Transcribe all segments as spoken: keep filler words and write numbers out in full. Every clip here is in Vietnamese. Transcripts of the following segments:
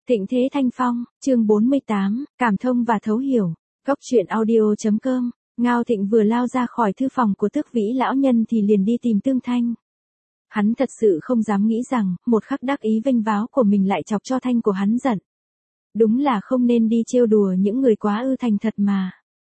Thịnh Thế Thanh Phong, chương bốn mươi tám, cảm thông và thấu hiểu. Góc truyện audio chấm com. Ngao Thịnh vừa lao ra khỏi thư phòng của Tước Vĩ lão nhân thì liền đi tìm Tương Thanh. Hắn thật sự không dám nghĩ rằng, một khắc đắc ý vênh váo của mình lại chọc cho Thanh của hắn giận. Đúng là không nên đi trêu đùa những người quá ư thành thật mà.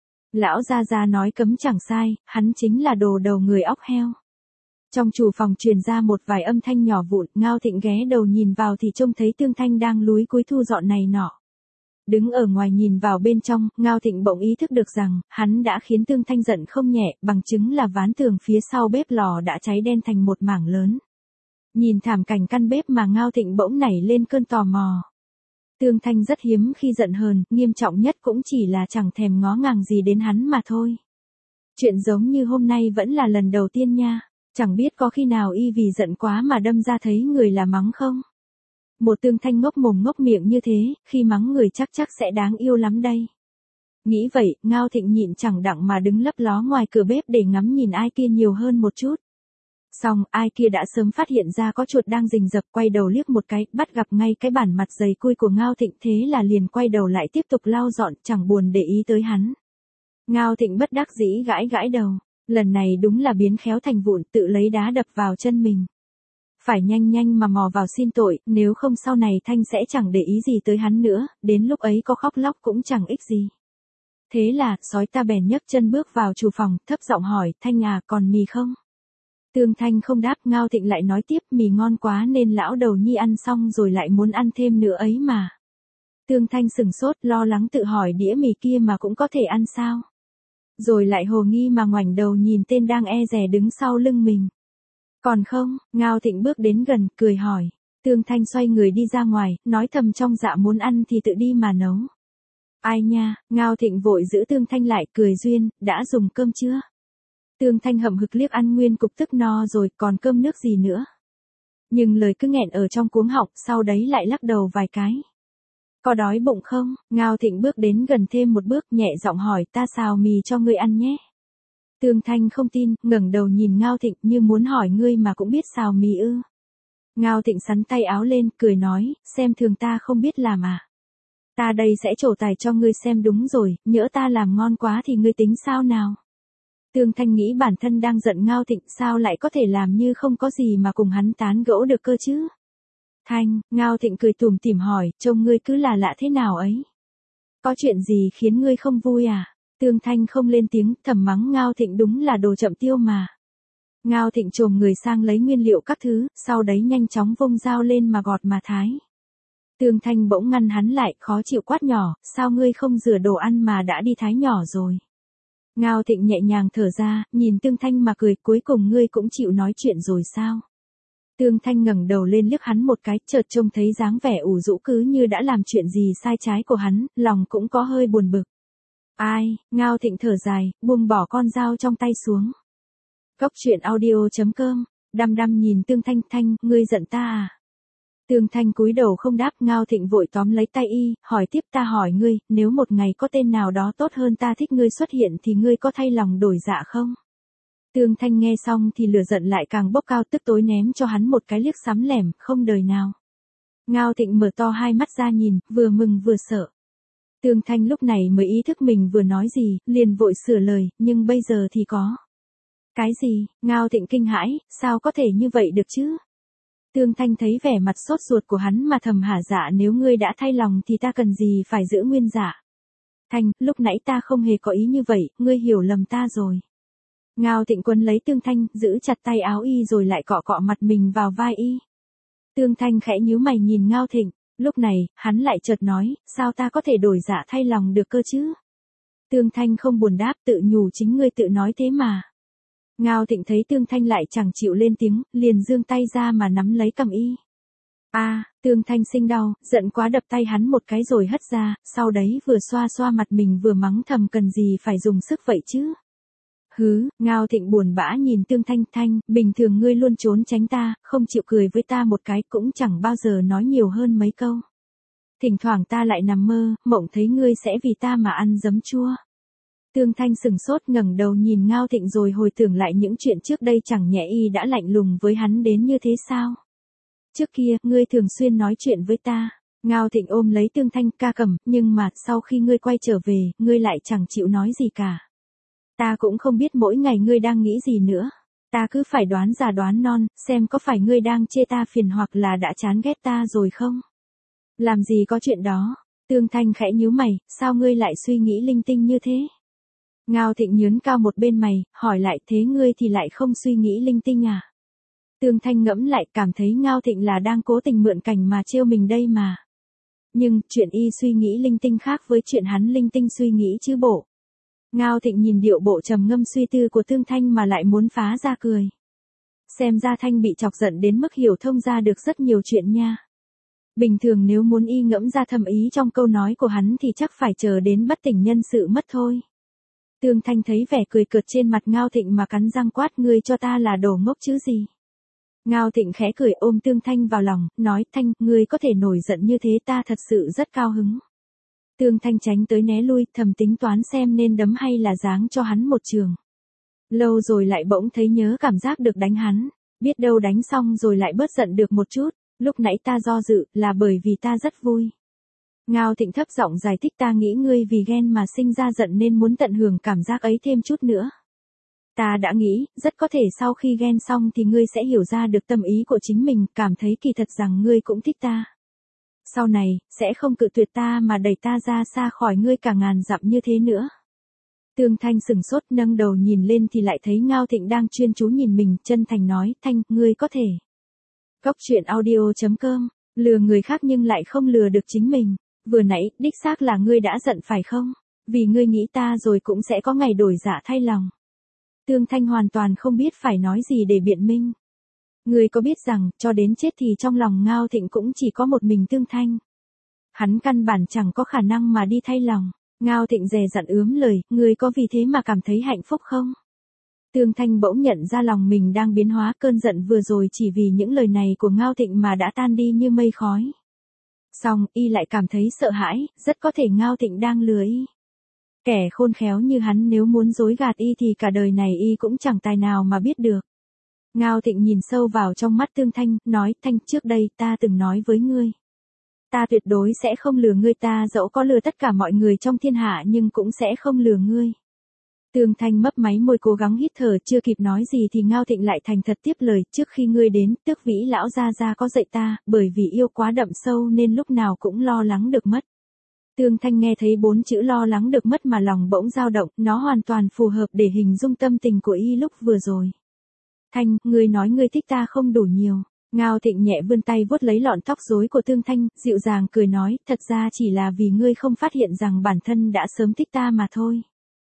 Lão gia gia nói cấm chẳng sai, hắn chính là đồ đầu người óc heo. Trong chủ phòng truyền ra một vài âm thanh nhỏ vụn, Ngao Thịnh ghé đầu nhìn vào thì trông thấy Tương Thanh đang lúi cúi thu dọn này nọ. Đứng ở ngoài nhìn vào bên trong, Ngao Thịnh bỗng ý thức được rằng, hắn đã khiến Tương Thanh giận không nhẹ, bằng chứng là ván tường phía sau bếp lò đã cháy đen thành một mảng lớn. Nhìn thảm cảnh căn bếp mà Ngao Thịnh bỗng nảy lên cơn tò mò. Tương Thanh rất hiếm khi giận hờn, nghiêm trọng nhất cũng chỉ là chẳng thèm ngó ngàng gì đến hắn mà thôi. Chuyện giống như hôm nay vẫn là lần đầu tiên nha. Chẳng biết có khi nào y vì giận quá mà đâm ra thấy người là mắng không? Một Tương Thanh ngốc mồm ngốc miệng như thế, khi mắng người chắc chắc sẽ đáng yêu lắm đây. Nghĩ vậy, Ngao Thịnh nhịn chẳng đặng mà đứng lấp ló ngoài cửa bếp để ngắm nhìn ai kia nhiều hơn một chút. Xong, ai kia đã sớm phát hiện ra có chuột đang rình rập, quay đầu liếc một cái, bắt gặp ngay cái bản mặt dày cui của Ngao Thịnh, thế là liền quay đầu lại tiếp tục lau dọn, chẳng buồn để ý tới hắn. Ngao Thịnh bất đắc dĩ gãi gãi đầu. Lần này đúng là biến khéo thành vụn, tự lấy đá đập vào chân mình. Phải nhanh nhanh mà mò vào xin tội, nếu không sau này Thanh sẽ chẳng để ý gì tới hắn nữa, đến lúc ấy có khóc lóc cũng chẳng ích gì. Thế là, sói ta bèn nhấc chân bước vào chủ phòng, thấp giọng hỏi, Thanh à, còn mì không? Tương Thanh không đáp, Ngao Thịnh lại nói tiếp, mì ngon quá nên lão đầu nhi ăn xong rồi lại muốn ăn thêm nữa ấy mà. Tương Thanh sừng sốt, lo lắng tự hỏi đĩa mì kia mà cũng có thể ăn sao? Rồi lại hồ nghi mà ngoảnh đầu nhìn tên đang e dè đứng sau lưng mình. Còn không, Ngao Thịnh bước đến gần, cười hỏi. Tương Thanh xoay người đi ra ngoài, nói thầm trong dạ muốn ăn thì tự đi mà nấu. Ai nha, Ngao Thịnh vội giữ Tương Thanh lại, cười duyên, đã dùng cơm chưa? Tương Thanh hậm hực liếc ăn nguyên cục tức no rồi, còn cơm nước gì nữa? Nhưng lời cứ nghẹn ở trong cuống họng, sau đấy lại lắc đầu vài cái. Có đói bụng không? Ngao Thịnh bước đến gần thêm một bước, nhẹ giọng hỏi, ta xào mì cho ngươi ăn nhé. Tương Thanh không tin, ngẩng đầu nhìn Ngao Thịnh như muốn hỏi ngươi mà cũng biết xào mì ư. Ngao Thịnh xắn tay áo lên, cười nói, xem thường ta không biết làm à. Ta đây sẽ trổ tài cho ngươi xem đúng rồi, nhỡ ta làm ngon quá thì ngươi tính sao nào. Tương Thanh nghĩ bản thân đang giận Ngao Thịnh, sao lại có thể làm như không có gì mà cùng hắn tán gẫu được cơ chứ. Thanh, Ngao Thịnh cười tủm tỉm hỏi, trông ngươi cứ là lạ thế nào ấy? Có chuyện gì khiến ngươi không vui à? Tương Thanh không lên tiếng, thầm mắng Ngao Thịnh đúng là đồ chậm tiêu mà. Ngao Thịnh chồm người sang lấy nguyên liệu các thứ, sau đấy nhanh chóng vung dao lên mà gọt mà thái. Tương Thanh bỗng ngăn hắn lại, khó chịu quát nhỏ, sao ngươi không rửa đồ ăn mà đã đi thái nhỏ rồi? Ngao Thịnh nhẹ nhàng thở ra, nhìn Tương Thanh mà cười, cuối cùng ngươi cũng chịu nói chuyện rồi sao? Tương Thanh ngẩng đầu lên liếc hắn một cái, chợt trông thấy dáng vẻ ủ rũ cứ như đã làm chuyện gì sai trái của hắn, lòng cũng có hơi buồn bực. Ai, Ngao Thịnh thở dài, buông bỏ con dao trong tay xuống. Góc truyện audio chấm com, đăm đăm nhìn Tương Thanh, Thanh, ngươi giận ta à? Tương Thanh cúi đầu không đáp, Ngao Thịnh vội tóm lấy tay y, hỏi tiếp, ta hỏi ngươi, nếu một ngày có tên nào đó tốt hơn ta thích ngươi xuất hiện thì ngươi có thay lòng đổi dạ không? Tương Thanh nghe xong thì lửa giận lại càng bốc cao, tức tối ném cho hắn một cái liếc sắm lẻm, không đời nào. Ngao Thịnh mở to hai mắt ra nhìn, vừa mừng vừa sợ. Tương Thanh lúc này mới ý thức mình vừa nói gì, liền vội sửa lời, nhưng bây giờ thì có. Cái gì? Ngao Thịnh kinh hãi, sao có thể như vậy được chứ? Tương Thanh thấy vẻ mặt sốt ruột của hắn mà thầm hả dạ, nếu ngươi đã thay lòng thì ta cần gì phải giữ nguyên dạ. Thanh, lúc nãy ta không hề có ý như vậy, ngươi hiểu lầm ta rồi. Ngao Thịnh quấn lấy Tương Thanh, giữ chặt tay áo y rồi lại cọ cọ mặt mình vào vai y. Tương Thanh khẽ nhíu mày nhìn Ngao Thịnh, lúc này, hắn lại chợt nói, sao ta có thể đổi dạ thay lòng được cơ chứ? Tương Thanh không buồn đáp, tự nhủ chính ngươi tự nói thế mà. Ngao Thịnh thấy Tương Thanh lại chẳng chịu lên tiếng, liền giương tay ra mà nắm lấy cầm y. A, à, Tương Thanh sinh đau, giận quá đập tay hắn một cái rồi hất ra, sau đấy vừa xoa xoa mặt mình vừa mắng thầm, cần gì phải dùng sức vậy chứ? Hứ, Ngao Thịnh buồn bã nhìn Tương Thanh, Thanh, bình thường ngươi luôn trốn tránh ta, không chịu cười với ta một cái, cũng chẳng bao giờ nói nhiều hơn mấy câu. Thỉnh thoảng ta lại nằm mơ, mộng thấy ngươi sẽ vì ta mà ăn giấm chua. Tương Thanh sừng sốt ngẩng đầu nhìn Ngao Thịnh rồi hồi tưởng lại những chuyện trước đây, chẳng nhẽ y đã lạnh lùng với hắn đến như thế sao? Trước kia, ngươi thường xuyên nói chuyện với ta. Ngao Thịnh ôm lấy Tương Thanh, ca Cẩm, nhưng mà, sau khi ngươi quay trở về, ngươi lại chẳng chịu nói gì cả. Ta cũng không biết mỗi ngày ngươi đang nghĩ gì nữa. Ta cứ phải đoán già đoán non, xem có phải ngươi đang chê ta phiền hoặc là đã chán ghét ta rồi không? Làm gì có chuyện đó. Tương Thanh khẽ nhíu mày, sao ngươi lại suy nghĩ linh tinh như thế? Ngao Thịnh nhướn cao một bên mày, hỏi lại, thế ngươi thì lại không suy nghĩ linh tinh à? Tương Thanh ngẫm lại, cảm thấy Ngao Thịnh là đang cố tình mượn cảnh mà trêu mình đây mà. Nhưng, chuyện y suy nghĩ linh tinh khác với chuyện hắn linh tinh suy nghĩ chứ bộ. Ngao Thịnh nhìn điệu bộ trầm ngâm suy tư của Tương Thanh mà lại muốn phá ra cười. Xem ra Thanh bị chọc giận đến mức hiểu thông ra được rất nhiều chuyện nha. Bình thường nếu muốn y ngẫm ra thâm ý trong câu nói của hắn thì chắc phải chờ đến bất tỉnh nhân sự mất thôi. Tương Thanh thấy vẻ cười cợt trên mặt Ngao Thịnh mà cắn răng quát, ngươi cho ta là đồ ngốc chứ gì. Ngao Thịnh khẽ cười ôm Tương Thanh vào lòng, nói, Thanh, ngươi có thể nổi giận như thế ta thật sự rất cao hứng. Tương Thanh tránh tới né lui, thầm tính toán xem nên đấm hay là giáng cho hắn một trường. Lâu rồi lại bỗng thấy nhớ cảm giác được đánh hắn, biết đâu đánh xong rồi lại bớt giận được một chút, lúc nãy ta do dự, là bởi vì ta rất vui. Ngao Thịnh thấp giọng giải thích, ta nghĩ ngươi vì ghen mà sinh ra giận nên muốn tận hưởng cảm giác ấy thêm chút nữa. Ta đã nghĩ, rất có thể sau khi ghen xong thì ngươi sẽ hiểu ra được tâm ý của chính mình, cảm thấy kỳ thật rằng ngươi cũng thích ta. Sau này, sẽ không cự tuyệt ta mà đẩy ta ra xa khỏi ngươi cả ngàn dặm như thế nữa. Tương Thanh sừng sốt nâng đầu nhìn lên thì lại thấy Ngao Thịnh đang chuyên chú nhìn mình, chân thành nói, Thanh, ngươi có thể. Cốc truyện audio chấm com, lừa người khác nhưng lại không lừa được chính mình. Vừa nãy, đích xác là ngươi đã giận phải không? Vì ngươi nghĩ ta rồi cũng sẽ có ngày đổi dạ thay lòng. Tương Thanh hoàn toàn không biết phải nói gì để biện minh. Ngươi có biết rằng, cho đến chết thì trong lòng Ngao Thịnh cũng chỉ có một mình Tương Thanh. Hắn căn bản chẳng có khả năng mà đi thay lòng. Ngao Thịnh dè dặn ướm lời, ngươi có vì thế mà cảm thấy hạnh phúc không? Tương Thanh bỗng nhận ra lòng mình đang biến hóa, cơn giận vừa rồi chỉ vì những lời này của Ngao Thịnh mà đã tan đi như mây khói. Xong, y lại cảm thấy sợ hãi, rất có thể Ngao Thịnh đang lừa y. Kẻ khôn khéo như hắn nếu muốn dối gạt y thì cả đời này y cũng chẳng tài nào mà biết được. Ngao Thịnh nhìn sâu vào trong mắt Tương Thanh, nói, Thanh, trước đây ta từng nói với ngươi. Ta tuyệt đối sẽ không lừa ngươi, ta dẫu có lừa tất cả mọi người trong thiên hạ nhưng cũng sẽ không lừa ngươi. Tương Thanh mấp máy môi cố gắng hít thở, chưa kịp nói gì thì Ngao Thịnh lại thành thật tiếp lời, trước khi ngươi đến, Tước Vĩ lão gia gia có dạy ta, bởi vì yêu quá đậm sâu nên lúc nào cũng lo lắng được mất. Tương Thanh nghe thấy bốn chữ lo lắng được mất mà lòng bỗng dao động, nó hoàn toàn phù hợp để hình dung tâm tình của y lúc vừa rồi. Thanh, ngươi nói ngươi thích ta không đủ nhiều. Ngao Thịnh nhẹ vươn tay vuốt lấy lọn tóc rối của Tương Thanh, dịu dàng cười nói, thật ra chỉ là vì ngươi không phát hiện rằng bản thân đã sớm thích ta mà thôi.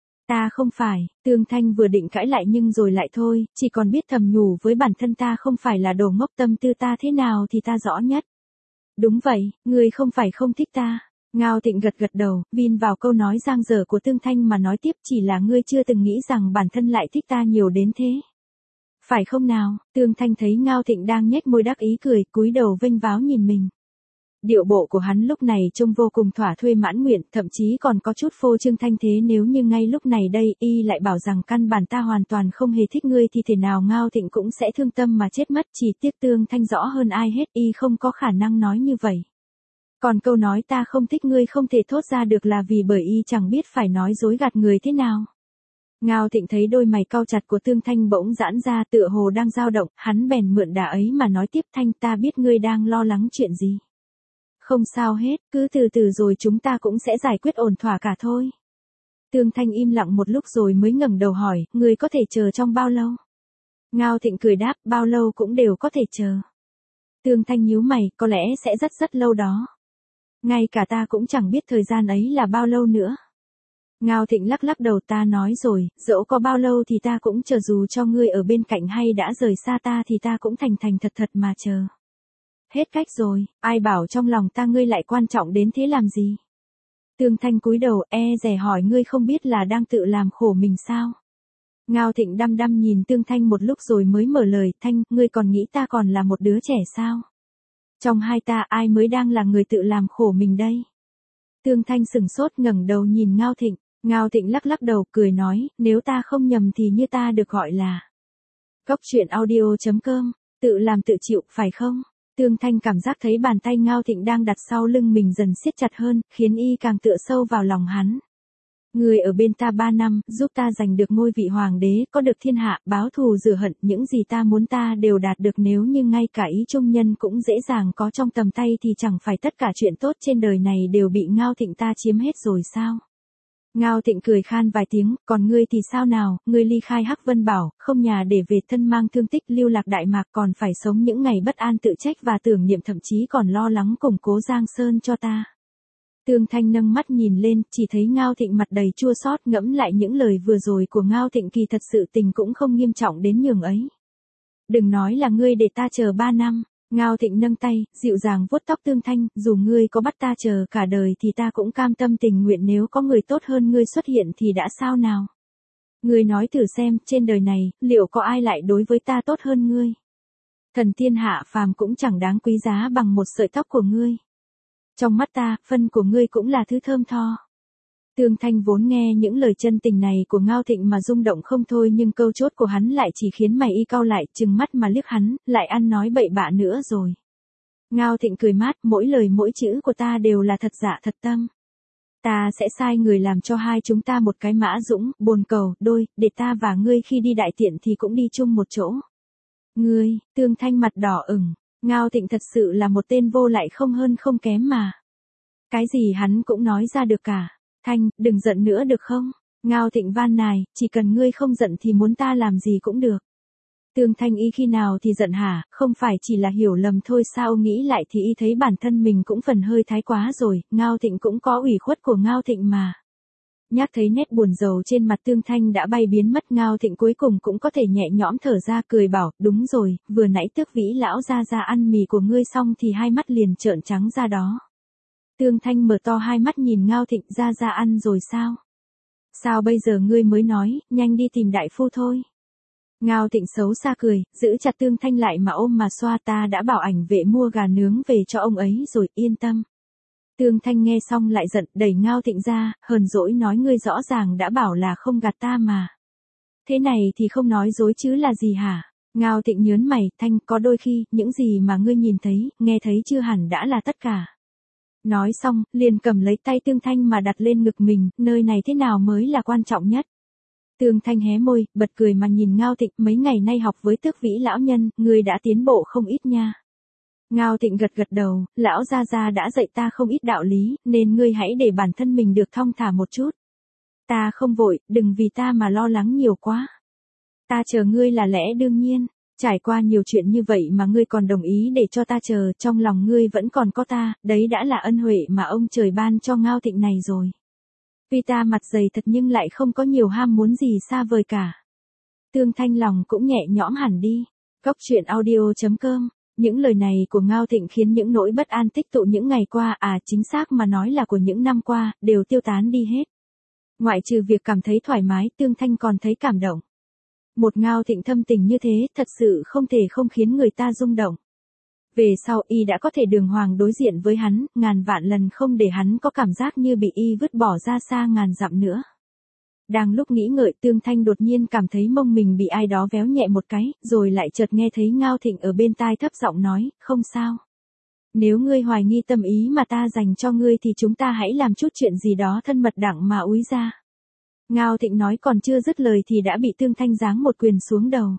Ta không phải, Tương Thanh vừa định cãi lại nhưng rồi lại thôi, chỉ còn biết thầm nhủ với bản thân ta không phải là đồ ngốc, tâm tư ta thế nào thì ta rõ nhất. Đúng vậy, ngươi không phải không thích ta. Ngao Thịnh gật gật đầu, vin vào câu nói giang dở của Tương Thanh mà nói tiếp, chỉ là ngươi chưa từng nghĩ rằng bản thân lại thích ta nhiều đến thế. Phải không nào? Tương Thanh thấy Ngao Thịnh đang nhếch môi đắc ý cười, cúi đầu vênh váo nhìn mình. Điệu bộ của hắn lúc này trông vô cùng thỏa thuê mãn nguyện, thậm chí còn có chút phô trương thanh thế, nếu như ngay lúc này đây y lại bảo rằng căn bản ta hoàn toàn không hề thích ngươi thì thể nào Ngao Thịnh cũng sẽ thương tâm mà chết mất, chỉ tiếc Tương Thanh rõ hơn ai hết y không có khả năng nói như vậy. Còn câu nói ta không thích ngươi không thể thốt ra được là vì bởi y chẳng biết phải nói dối gạt người thế nào. Ngao Thịnh thấy đôi mày cau chặt của Tương Thanh bỗng giãn ra, tựa hồ đang dao động, hắn bèn mượn đà ấy mà nói tiếp, Thanh, ta biết ngươi đang lo lắng chuyện gì. Không sao hết, cứ từ từ rồi chúng ta cũng sẽ giải quyết ổn thỏa cả thôi. Tương Thanh im lặng một lúc rồi mới ngẩng đầu hỏi, ngươi có thể chờ trong bao lâu? Ngao Thịnh cười đáp, bao lâu cũng đều có thể chờ. Tương Thanh nhíu mày, có lẽ sẽ rất rất lâu đó. Ngay cả ta cũng chẳng biết thời gian ấy là bao lâu nữa. Ngao Thịnh lắc lắc đầu, ta nói rồi, dẫu có bao lâu thì ta cũng chờ, dù cho ngươi ở bên cạnh hay đã rời xa ta thì ta cũng thành thành thật thật mà chờ. Hết cách rồi, ai bảo trong lòng ta ngươi lại quan trọng đến thế làm gì? Tương Thanh cúi đầu, e dè hỏi, ngươi không biết là đang tự làm khổ mình sao? Ngao Thịnh đăm đăm nhìn Tương Thanh một lúc rồi mới mở lời, Thanh, ngươi còn nghĩ ta còn là một đứa trẻ sao? Trong hai ta ai mới đang là người tự làm khổ mình đây? Tương Thanh sừng sốt ngẩng đầu nhìn Ngao Thịnh, Ngao Thịnh lắc lắc đầu cười nói, nếu ta không nhầm thì như ta được gọi là Cốc truyện audio chấm com, tự làm tự chịu, phải không? Tương Thanh cảm giác thấy bàn tay Ngao Thịnh đang đặt sau lưng mình dần siết chặt hơn, khiến y càng tựa sâu vào lòng hắn. Ngươi ở bên ta ba năm, giúp ta giành được ngôi vị hoàng đế, có được thiên hạ, báo thù rửa hận, những gì ta muốn ta đều đạt được, nếu như ngay cả ý trung nhân cũng dễ dàng có trong tầm tay thì chẳng phải tất cả chuyện tốt trên đời này đều bị Ngao Thịnh ta chiếm hết rồi sao? Ngao Thịnh cười khan vài tiếng, còn ngươi thì sao nào, ngươi ly khai Hắc Vân Bảo, không nhà để về, thân mang thương tích, lưu lạc Đại Mạc, còn phải sống những ngày bất an tự trách và tưởng niệm, thậm chí còn lo lắng củng cố Giang Sơn cho ta. Tương Thanh nâng mắt nhìn lên, chỉ thấy Ngao Thịnh mặt đầy chua xót, ngẫm lại những lời vừa rồi của Ngao Thịnh kỳ thật sự tình cũng không nghiêm trọng đến nhường ấy. Đừng nói là ngươi để ta chờ ba năm. Ngao Thịnh nâng tay, dịu dàng vuốt tóc Tương Thanh, dù ngươi có bắt ta chờ cả đời thì ta cũng cam tâm tình nguyện, nếu có người tốt hơn ngươi xuất hiện thì đã sao nào. Ngươi nói thử xem, trên đời này, liệu có ai lại đối với ta tốt hơn ngươi? Thần thiên hạ phàm cũng chẳng đáng quý giá bằng một sợi tóc của ngươi. Trong mắt ta, phân của ngươi cũng là thứ thơm tho. Tương Thanh vốn nghe những lời chân tình này của Ngao Thịnh mà rung động không thôi, nhưng câu chốt của hắn lại chỉ khiến mày y cau lại, trừng mắt mà liếc hắn, lại ăn nói bậy bạ nữa rồi. Ngao Thịnh cười mát, mỗi lời mỗi chữ của ta đều là thật dạ thật tâm. Ta sẽ sai người làm cho hai chúng ta một cái mã dũng, bồn cầu, đôi, để ta và ngươi khi đi đại tiện thì cũng đi chung một chỗ. Ngươi, Tương Thanh mặt đỏ ửng, Ngao Thịnh thật sự là một tên vô lại không hơn không kém mà. Cái gì hắn cũng nói ra được cả. Thanh, đừng giận nữa được không? Ngao Thịnh van nài, chỉ cần ngươi không giận thì muốn ta làm gì cũng được. Tương Thanh y khi nào thì giận hả, không phải chỉ là hiểu lầm thôi sao? Nghĩ lại thì y thấy bản thân mình cũng phần hơi thái quá rồi, Ngao Thịnh cũng có ủy khuất của Ngao Thịnh mà. Nhắc thấy nét buồn rầu trên mặt Tương Thanh đã bay biến mất, Ngao Thịnh cuối cùng cũng có thể nhẹ nhõm thở ra, cười bảo, đúng rồi, vừa nãy Tước Vĩ lão ra ra ăn mì của ngươi xong thì hai mắt liền trợn trắng ra đó. Tương Thanh mở to hai mắt nhìn Ngao Thịnh, ra ra ăn rồi sao? Sao bây giờ ngươi mới nói, nhanh đi tìm đại phu thôi. Ngao Thịnh xấu xa cười, giữ chặt Tương Thanh lại mà ôm mà xoa, ta đã bảo ảnh vệ mua gà nướng về cho ông ấy rồi, yên tâm. Tương Thanh nghe xong lại giận, đẩy Ngao Thịnh ra, hờn dỗi nói, ngươi rõ ràng đã bảo là không gạt ta mà. Thế này thì không nói dối chứ là gì hả? Ngao Thịnh nhớn mày, Thanh, có đôi khi, những gì mà ngươi nhìn thấy, nghe thấy chưa hẳn đã là tất cả. Nói xong, liền cầm lấy tay Tương Thanh mà đặt lên ngực mình, nơi này thế nào mới là quan trọng nhất. Tương Thanh hé môi, bật cười mà nhìn Ngao Thịnh, mấy ngày nay học với Tước Vĩ lão nhân, ngươi đã tiến bộ không ít nha. Ngao Thịnh gật gật đầu, lão gia gia đã dạy ta không ít đạo lý, nên ngươi hãy để bản thân mình được thong thả một chút. Ta không vội, đừng vì ta mà lo lắng nhiều quá. Ta chờ ngươi là lẽ đương nhiên. Trải qua nhiều chuyện như vậy mà ngươi còn đồng ý để cho ta chờ, trong lòng ngươi vẫn còn có ta, đấy đã là ân huệ mà ông trời ban cho Ngao Thịnh này rồi. Tuy ta mặt dày thật nhưng lại không có nhiều ham muốn gì xa vời cả. Tương Thanh lòng cũng nhẹ nhõm hẳn đi. Cốc truyện audio chấm com. Những lời này của Ngao Thịnh khiến những nỗi bất an tích tụ những ngày qua, à chính xác mà nói là của những năm qua, đều tiêu tán đi hết. Ngoại trừ việc cảm thấy thoải mái, Tương Thanh còn thấy cảm động. Một Ngao Thịnh thâm tình như thế, thật sự không thể không khiến người ta rung động. Về sau y đã có thể đường hoàng đối diện với hắn, ngàn vạn lần không để hắn có cảm giác như bị y vứt bỏ ra xa ngàn dặm nữa. Đang lúc nghĩ ngợi, Tương Thanh đột nhiên cảm thấy mông mình bị ai đó véo nhẹ một cái, rồi lại chợt nghe thấy Ngao Thịnh ở bên tai thấp giọng nói, không sao. Nếu ngươi hoài nghi tâm ý mà ta dành cho ngươi thì chúng ta hãy làm chút chuyện gì đó thân mật đặng mà úi ra. Ngao Thịnh nói còn chưa dứt lời thì đã bị Tương Thanh giáng một quyền xuống đầu.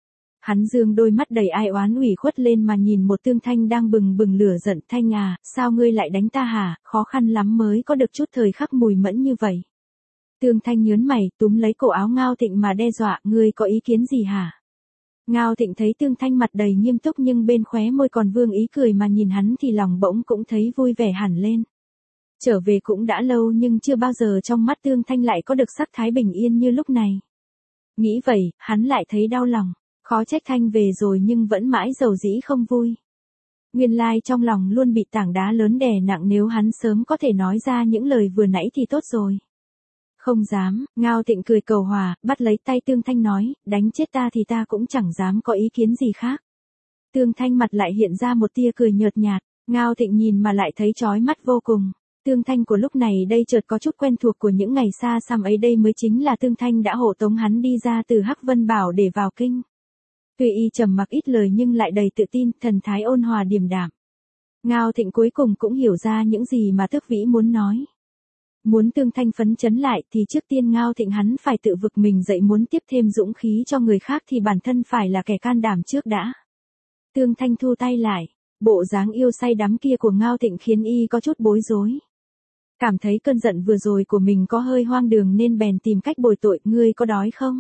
Hắn dương đôi mắt đầy ai oán ủy khuất lên mà nhìn một Tương Thanh đang bừng bừng lửa giận, Thanh à, sao ngươi lại đánh ta hả, khó khăn lắm mới có được chút thời khắc mùi mẫn như vậy. Tương Thanh nhớn mày, túm lấy cổ áo Ngao Thịnh mà đe dọa, ngươi có ý kiến gì hả? Ngao Thịnh thấy Tương Thanh mặt đầy nghiêm túc nhưng bên khóe môi còn vương ý cười mà nhìn hắn thì lòng bỗng cũng thấy vui vẻ hẳn lên. Trở về cũng đã lâu nhưng chưa bao giờ trong mắt Tương Thanh lại có được sắc thái bình yên như lúc này. Nghĩ vậy, hắn lại thấy đau lòng, khó trách Thanh về rồi nhưng vẫn mãi dầu dĩ không vui. Nguyên lai trong lòng luôn bị tảng đá lớn đè nặng, nếu hắn sớm có thể nói ra những lời vừa nãy thì tốt rồi. Không dám, Ngao Thịnh cười cầu hòa, bắt lấy tay Tương Thanh nói, đánh chết ta thì ta cũng chẳng dám có ý kiến gì khác. Tương Thanh mặt lại hiện ra một tia cười nhợt nhạt, Ngao Thịnh nhìn mà lại thấy chói mắt vô cùng. Tương Thanh của lúc này đây chợt có chút quen thuộc của những ngày xa xăm ấy, đây mới chính là Tương Thanh đã hộ tống hắn đi ra từ Hắc Vân Bảo để vào kinh. Tuy y trầm mặc ít lời nhưng lại đầy tự tin, thần thái ôn hòa điềm đạm. Ngao Thịnh cuối cùng cũng hiểu ra những gì mà Tước Vĩ muốn nói. Muốn Tương Thanh phấn chấn lại thì trước tiên Ngao Thịnh hắn phải tự vực mình dậy, muốn tiếp thêm dũng khí cho người khác thì bản thân phải là kẻ can đảm trước đã. Tương Thanh thu tay lại, bộ dáng yêu say đắm kia của Ngao Thịnh khiến y có chút bối rối. Cảm thấy cơn giận vừa rồi của mình có hơi hoang đường nên bèn tìm cách bồi tội, ngươi có đói không?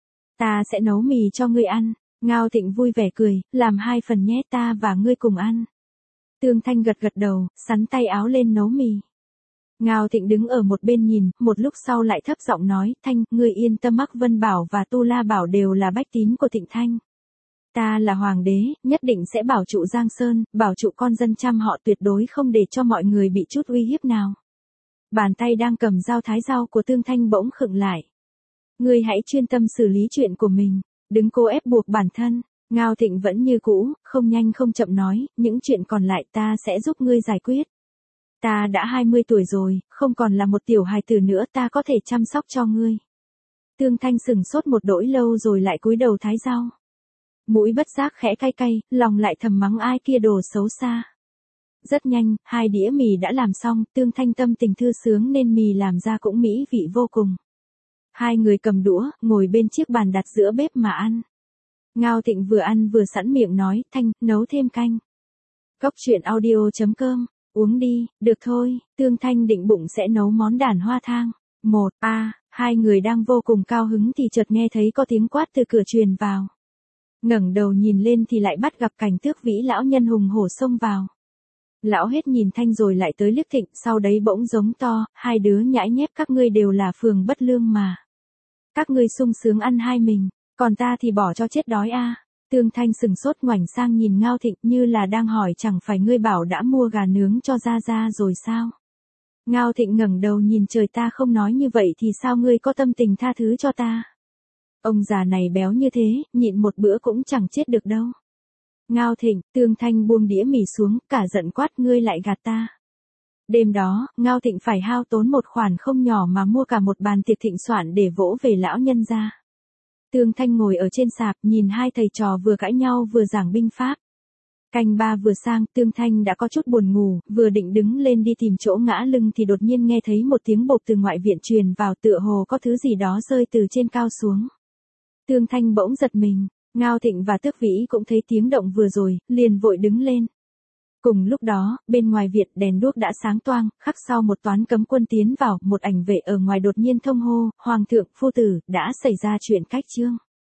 Ta sẽ nấu mì cho ngươi ăn. Ngao Thịnh vui vẻ cười, làm hai phần nhé, ta và ngươi cùng ăn. Tương Thanh gật gật đầu, sắn tay áo lên nấu mì. Ngao Thịnh đứng ở một bên nhìn, một lúc sau lại thấp giọng nói, Thanh, ngươi yên tâm, Mắc Vân Bảo và Tu La Bảo đều là bách tín của Thịnh Thanh. Ta là hoàng đế, nhất định sẽ bảo trụ Giang Sơn, bảo trụ con dân trăm họ, tuyệt đối không để cho mọi người bị chút uy hiếp nào. Bàn tay đang cầm dao thái rau của Tương Thanh bỗng khựng lại. Ngươi hãy chuyên tâm xử lý chuyện của mình, đừng cố ép buộc bản thân. Ngao Thịnh vẫn như cũ, không nhanh không chậm nói, những chuyện còn lại ta sẽ giúp ngươi giải quyết. Ta đã hai mươi tuổi rồi, không còn là một tiểu hài tử nữa, ta có thể chăm sóc cho ngươi. Tương Thanh sừng sốt một đỗi lâu rồi lại cúi đầu thái rau. Mũi bất giác khẽ cay cay, lòng lại thầm mắng ai kia đồ xấu xa. Rất nhanh, hai đĩa mì đã làm xong, Tương Thanh tâm tình thư sướng nên mì làm ra cũng mỹ vị vô cùng. Hai người cầm đũa, ngồi bên chiếc bàn đặt giữa bếp mà ăn. Ngao Thịnh vừa ăn vừa sẵn miệng nói, Thanh, nấu thêm canh. Cốc truyện audio chấm com, uống đi, được thôi. Tương Thanh định bụng sẽ nấu món đàn hoa thang. Một, a, à, hai người đang vô cùng cao hứng thì chợt nghe thấy có tiếng quát từ cửa truyền vào. Ngẩng đầu nhìn lên thì lại bắt gặp cảnh Tước Vĩ lão nhân hùng hổ xông vào. Lão hết nhìn Thanh rồi lại tới liếc Thịnh, sau đấy bỗng giống to, hai đứa nhãi nhép các ngươi đều là phường bất lương mà. Các ngươi sung sướng ăn hai mình, còn ta thì bỏ cho chết đói a. À. Tương Thanh sừng sốt ngoảnh sang nhìn Ngao Thịnh như là đang hỏi, chẳng phải ngươi bảo đã mua gà nướng cho Gia Gia rồi sao? Ngao Thịnh ngẩng đầu nhìn trời, ta không nói như vậy thì sao ngươi có tâm tình tha thứ cho ta? Ông già này béo như thế, nhịn một bữa cũng chẳng chết được đâu. Ngao Thịnh, Tương Thanh buông đĩa mì xuống, cả giận quát, ngươi lại gạt ta. Đêm đó, Ngao Thịnh phải hao tốn một khoản không nhỏ mà mua cả một bàn tiệc thịnh soạn để vỗ về lão nhân gia. Tương Thanh ngồi ở trên sạp, nhìn hai thầy trò vừa cãi nhau vừa giảng binh pháp. Canh ba vừa sang, Tương Thanh đã có chút buồn ngủ, vừa định đứng lên đi tìm chỗ ngã lưng thì đột nhiên nghe thấy một tiếng bộp từ ngoại viện truyền vào, tựa hồ có thứ gì đó rơi từ trên cao xuống. Tương Thanh bỗng giật mình, Ngao Thịnh và Tước Vĩ cũng thấy tiếng động vừa rồi, liền vội đứng lên. Cùng lúc đó, bên ngoài viện đèn đuốc đã sáng toang, khắc sau một toán cấm quân tiến vào, một ảnh vệ ở ngoài đột nhiên thông hô, Hoàng thượng, phu tử, đã xảy ra chuyện cách chương.